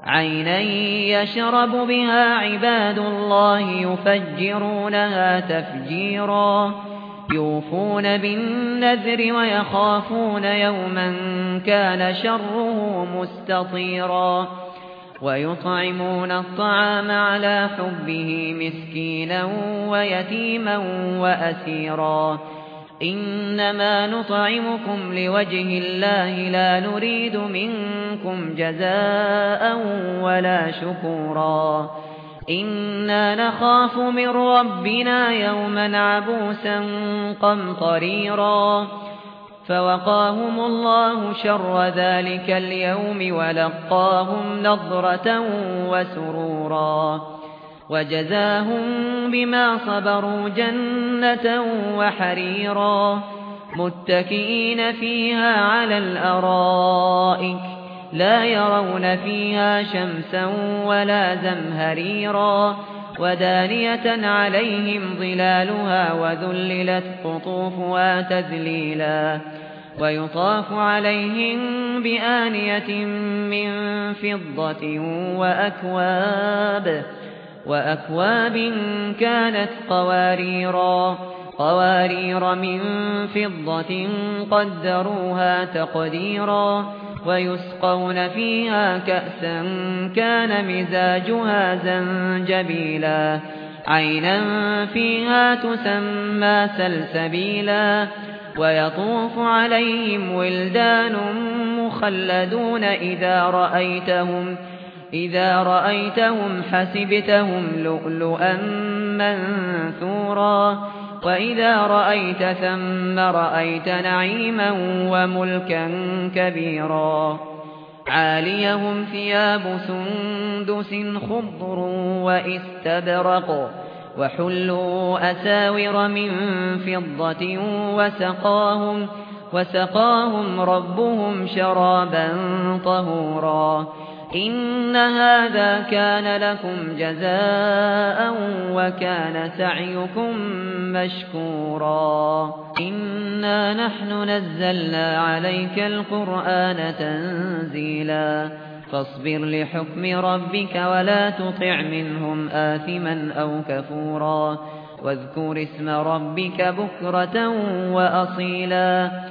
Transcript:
عينا يشرب بها عباد الله يفجرونها تفجيرا يوفون بالنذر ويخافون يوما كان شره مستطيرا ويطعمون الطعام على حبه مسكينا ويتيما وأسيرا إنما نطعمكم لوجه الله لا نريد منكم جزاء ولا شكورا إنا نخاف من ربنا يوما عبوسا قمطريرا فوقاهم الله شر ذلك اليوم ولقاهم نضرة وسرورا وجزاهم بما صبروا جنة وحريرا متكئين فيها على الأرائك لا يرون فيها شمسا ولا زمهريرا ودانية عليهم ظلالها وذللت قطوفها تذليلا ويطاف عليهم بآنية من فضة وأكواب كانت قوارير من فضة قدروها تقديرا ويسقون فيها كأسا كان مزاجها زنجبيلا عينا فيها تسمى سلسبيلا ويطوف عليهم ولدان مخلدون إذا رأيتهم حسبتهم لؤلؤا منثورا وإذا رأيت ثم رأيت نعيما وملكا كبيرا عاليهم ثياب سندس خضر واستبرق وحلوا أساور من فضة وسقاهم ربهم شرابا طهورا إن هذا كان لكم جزاء وكان سعيكم مشكورا إنا نحن نزلنا عليك القرآن تنزيلا فاصبر لحكم ربك ولا تطع منهم آثما أو كفورا واذكر اسم ربك بكرة وأصيلا